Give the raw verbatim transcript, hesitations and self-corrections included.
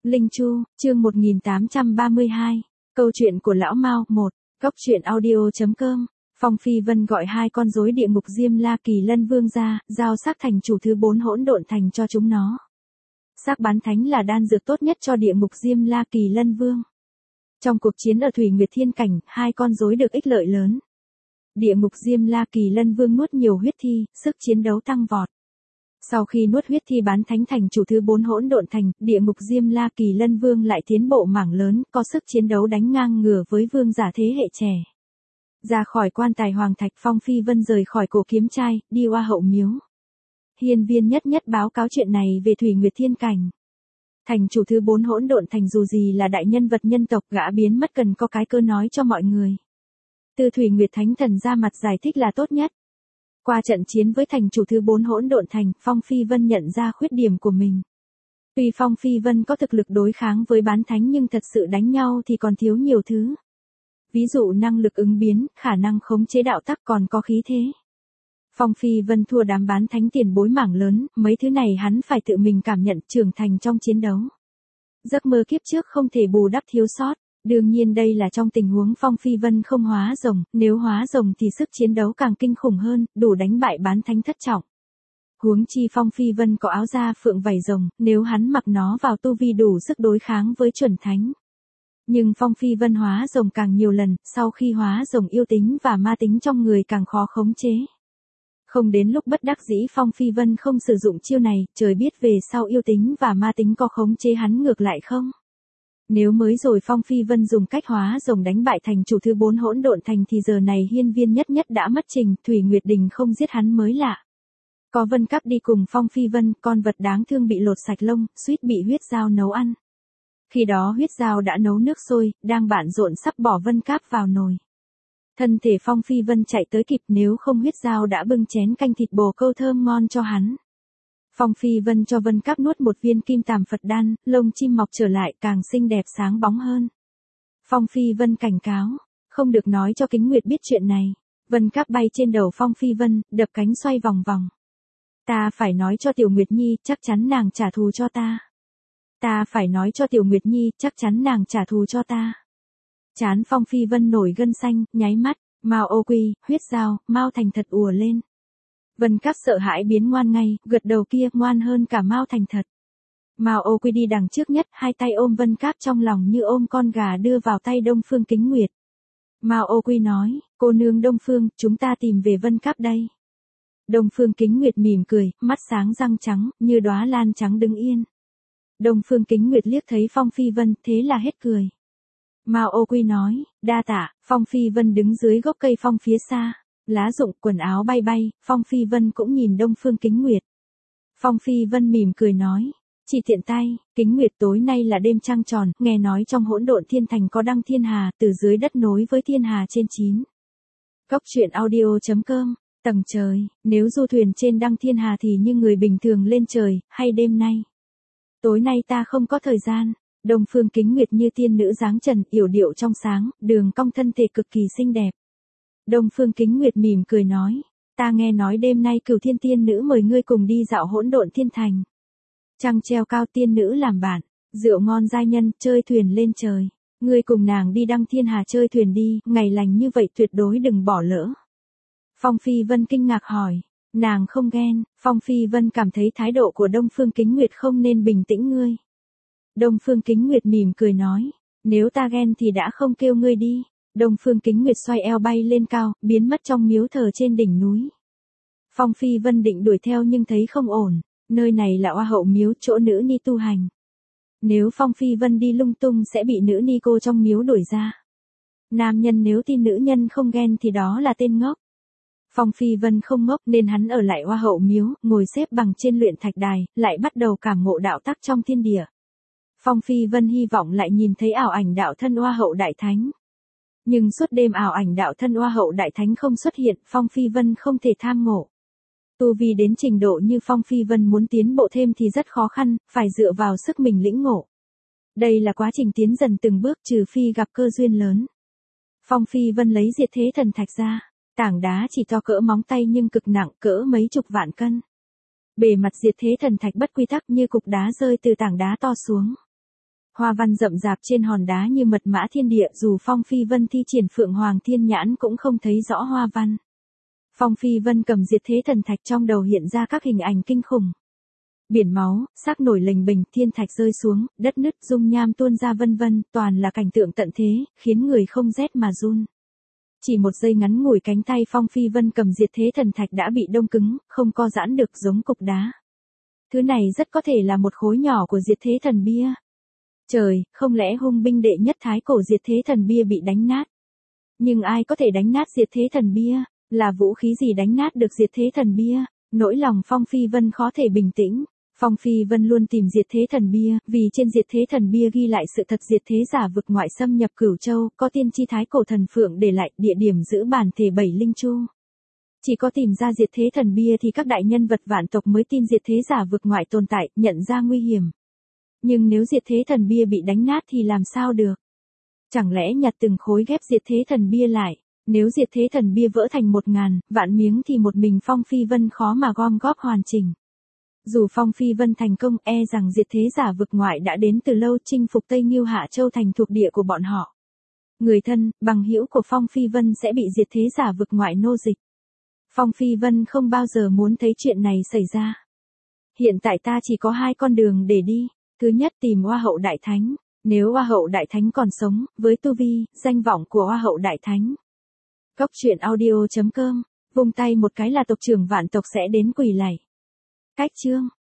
Linh Chu, chương một nghìn tám trăm ba mươi hai, câu chuyện của lão Mao. Một. Góc truyện audio.com. Phong Phi Vân gọi hai con rối địa ngục Diêm La Kỳ Lân Vương ra, giao xác thành chủ thứ bốn hỗn độn thành cho chúng nó. Xác bán thánh là đan dược tốt nhất cho địa ngục Diêm La Kỳ Lân Vương. Trong cuộc chiến ở Thủy Nguyệt Thiên Cảnh, hai con rối được ích lợi lớn. Địa ngục Diêm La Kỳ Lân Vương nuốt nhiều huyết thi, sức chiến đấu tăng vọt. Sau khi nuốt huyết thi bán thánh thành chủ thứ bốn hỗn độn thành, địa ngục Diêm La Kỳ Lân Vương lại tiến bộ mảng lớn, có sức chiến đấu đánh ngang ngửa với vương giả thế hệ trẻ. Ra khỏi quan tài hoàng thạch, Phong Phi Vân rời khỏi cổ kiếm trai, đi Hoa Hậu Miếu. Hiên Viên nhất nhất báo cáo chuyện này về Thủy Nguyệt Thiên Cảnh. Thành chủ thứ bốn hỗn độn thành dù gì là đại nhân vật nhân tộc, gã biến mất cần có cái cơ nói cho mọi người. Từ Thủy Nguyệt Thánh Thần ra mặt giải thích là tốt nhất. Qua trận chiến với thành chủ thứ bốn hỗn độn thành, Phong Phi Vân nhận ra khuyết điểm của mình. Tuy Phong Phi Vân có thực lực đối kháng với bán thánh nhưng thật sự đánh nhau thì còn thiếu nhiều thứ. Ví dụ năng lực ứng biến, khả năng khống chế đạo tắc, còn có khí thế. Phong Phi Vân thua đám bán thánh tiền bối mảng lớn, mấy thứ này hắn phải tự mình cảm nhận, trưởng thành trong chiến đấu. Giấc mơ kiếp trước không thể bù đắp thiếu sót. Đương nhiên đây là trong tình huống Phong Phi Vân không hóa rồng, nếu hóa rồng thì sức chiến đấu càng kinh khủng hơn, đủ đánh bại bán thánh thất trọng. Huống chi Phong Phi Vân có áo da phượng vảy rồng, nếu hắn mặc nó vào tu vi đủ sức đối kháng với chuẩn thánh. Nhưng Phong Phi Vân hóa rồng càng nhiều lần, sau khi hóa rồng yêu tính và ma tính trong người càng khó khống chế. Không đến lúc bất đắc dĩ Phong Phi Vân không sử dụng chiêu này, trời biết về sau yêu tính và ma tính có khống chế hắn ngược lại không? Nếu mới rồi Phong Phi Vân dùng cách hóa rồng đánh bại thành chủ thứ bốn hỗn độn thành thì giờ này Hiên Viên nhất nhất đã mất trình, Thủy Nguyệt Đình không giết hắn mới lạ. Có Vân Cáp đi cùng Phong Phi Vân, con vật đáng thương bị lột sạch lông, suýt bị huyết dao nấu ăn. Khi đó huyết dao đã nấu nước sôi, đang bận rộn sắp bỏ Vân Cáp vào nồi. Thân thể Phong Phi Vân chạy tới kịp, nếu không huyết dao đã bưng chén canh thịt bồ câu thơm ngon cho hắn. Phong Phi Vân cho Vân Cáp nuốt một viên kim tàm Phật đan, lông chim mọc trở lại càng xinh đẹp sáng bóng hơn. Phong Phi Vân cảnh cáo, không được nói cho Kính Nguyệt biết chuyện này. Vân Cáp bay trên đầu Phong Phi Vân, đập cánh xoay vòng vòng. Ta phải nói cho Tiểu Nguyệt Nhi, chắc chắn nàng trả thù cho ta. Ta phải nói cho Tiểu Nguyệt Nhi, chắc chắn nàng trả thù cho ta. Trán Phong Phi Vân nổi gân xanh, nháy mắt, Mao Ô Quy, huyết dao, Mao Thành Thật ùa lên. Vân Cáp sợ hãi biến ngoan ngay, gật đầu kia ngoan hơn cả Mao Thành Thật. Mao Ô Quy đi đằng trước nhất, hai tay ôm Vân Cáp trong lòng như ôm con gà đưa vào tay Đông Phương Kính Nguyệt. Mao Ô Quy nói, cô nương Đông Phương, chúng ta tìm về Vân Cáp đây. Đông Phương Kính Nguyệt mỉm cười, mắt sáng răng trắng, như đóa lan trắng đứng yên. Đông Phương Kính Nguyệt liếc thấy Phong Phi Vân, thế là hết cười. Mao Ô Quy nói, đa tạ. Phong Phi Vân đứng dưới gốc cây phong phía xa. Lá rụng, quần áo bay bay, Phong Phi Vân cũng nhìn Đông Phương Kính Nguyệt. Phong Phi Vân mỉm cười nói, chỉ tiện tay, Kính Nguyệt tối nay là đêm trăng tròn, nghe nói trong hỗn độn thiên thành có đăng thiên hà, từ dưới đất nối với thiên hà trên chín. Góc truyện audio.com, tầng trời, nếu du thuyền trên đăng thiên hà thì như người bình thường lên trời, hay đêm nay. Tối nay ta không có thời gian. Đông Phương Kính Nguyệt như tiên nữ dáng trần, yểu điệu trong sáng, đường cong thân thể cực kỳ xinh đẹp. Đông Phương Kính Nguyệt mỉm cười nói, ta nghe nói đêm nay Cửu Thiên tiên nữ mời ngươi cùng đi dạo hỗn độn thiên thành. Trăng treo cao, tiên nữ làm bạn, rượu ngon giai nhân, chơi thuyền lên trời. Ngươi cùng nàng đi đăng thiên hà chơi thuyền đi, ngày lành như vậy tuyệt đối đừng bỏ lỡ. Phong Phi Vân kinh ngạc hỏi, nàng không ghen. Phong Phi Vân cảm thấy thái độ của Đông Phương Kính Nguyệt không nên bình tĩnh ngươi. Đông Phương Kính Nguyệt mỉm cười nói, nếu ta ghen thì đã không kêu ngươi đi. Đông Phương Kính Nguyệt xoay eo bay lên cao, biến mất trong miếu thờ trên đỉnh núi. Phong Phi Vân định đuổi theo nhưng thấy không ổn, nơi này là Hoa Hậu Miếu, chỗ nữ ni tu hành. Nếu Phong Phi Vân đi lung tung sẽ bị nữ ni cô trong miếu đuổi ra. Nam nhân nếu tin nữ nhân không ghen thì đó là tên ngốc. Phong Phi Vân không ngốc nên hắn ở lại Hoa Hậu Miếu, ngồi xếp bằng trên luyện thạch đài, lại bắt đầu cảm ngộ đạo tắc trong thiên địa. Phong Phi Vân hy vọng lại nhìn thấy ảo ảnh đạo thân Hoa Hậu Đại Thánh. Nhưng suốt đêm ảo ảnh đạo thân Hoa Hậu Đại Thánh không xuất hiện, Phong Phi Vân không thể tham ngộ. Tu vi đến trình độ như Phong Phi Vân muốn tiến bộ thêm thì rất khó khăn, phải dựa vào sức mình lĩnh ngộ. Đây là quá trình tiến dần từng bước, trừ phi gặp cơ duyên lớn. Phong Phi Vân lấy Diệt Thế Thần Thạch ra, tảng đá chỉ to cỡ móng tay nhưng cực nặng, cỡ mấy chục vạn cân. Bề mặt Diệt Thế Thần Thạch bất quy tắc như cục đá rơi từ tảng đá to xuống. Hoa văn rậm rạp trên hòn đá như mật mã thiên địa, dù Phong Phi Vân thi triển Phượng Hoàng Thiên Nhãn cũng không thấy rõ hoa văn. Phong Phi Vân cầm diệt thế thần thạch, trong đầu hiện ra các hình ảnh kinh khủng. Biển máu, xác nổi lềnh bềnh, thiên thạch rơi xuống, đất nứt, dung nham tuôn ra vân vân, toàn là cảnh tượng tận thế, khiến người không rét mà run. Chỉ một giây ngắn ngủi, cánh tay Phong Phi Vân cầm diệt thế thần thạch đã bị đông cứng, không co giãn được, giống cục đá. Thứ này rất có thể là một khối nhỏ của diệt thế thần bia. Trời, không lẽ hung binh đệ nhất thái cổ diệt thế thần bia bị đánh nát? Nhưng ai có thể đánh nát diệt thế thần bia? Là vũ khí gì đánh nát được diệt thế thần bia? Nỗi lòng Phong Phi Vân khó thể bình tĩnh. Phong Phi Vân luôn tìm diệt thế thần bia, vì trên diệt thế thần bia ghi lại sự thật diệt thế giả vực ngoại xâm nhập Cửu Châu, có tiên tri thái cổ thần phượng để lại, địa điểm giữ bản thể bảy linh chu. Chỉ có tìm ra diệt thế thần bia thì các đại nhân vật vạn tộc mới tin diệt thế giả vực ngoại tồn tại, nhận ra nguy hiểm. Nhưng nếu diệt thế thần bia bị đánh nát thì làm sao được? Chẳng lẽ nhặt từng khối ghép diệt thế thần bia lại? Nếu diệt thế thần bia vỡ thành một ngàn, vạn miếng thì một mình Phong Phi Vân khó mà gom góp hoàn chỉnh. Dù Phong Phi Vân thành công, e rằng diệt thế giả vực ngoại đã đến từ lâu, chinh phục Tây Ngưu Hạ Châu thành thuộc địa của bọn họ. Người thân, bằng hữu của Phong Phi Vân sẽ bị diệt thế giả vực ngoại nô dịch. Phong Phi Vân không bao giờ muốn thấy chuyện này xảy ra. Hiện tại ta chỉ có hai con đường để đi. Thứ nhất, tìm Hoa hậu Đại Thánh. Nếu Hoa hậu Đại Thánh còn sống, với tu vi, danh vọng của Hoa hậu Đại Thánh. Cốc truyện audio chấm com, vung tay một cái là tộc trưởng vạn tộc sẽ đến quỳ lạy. Cách chương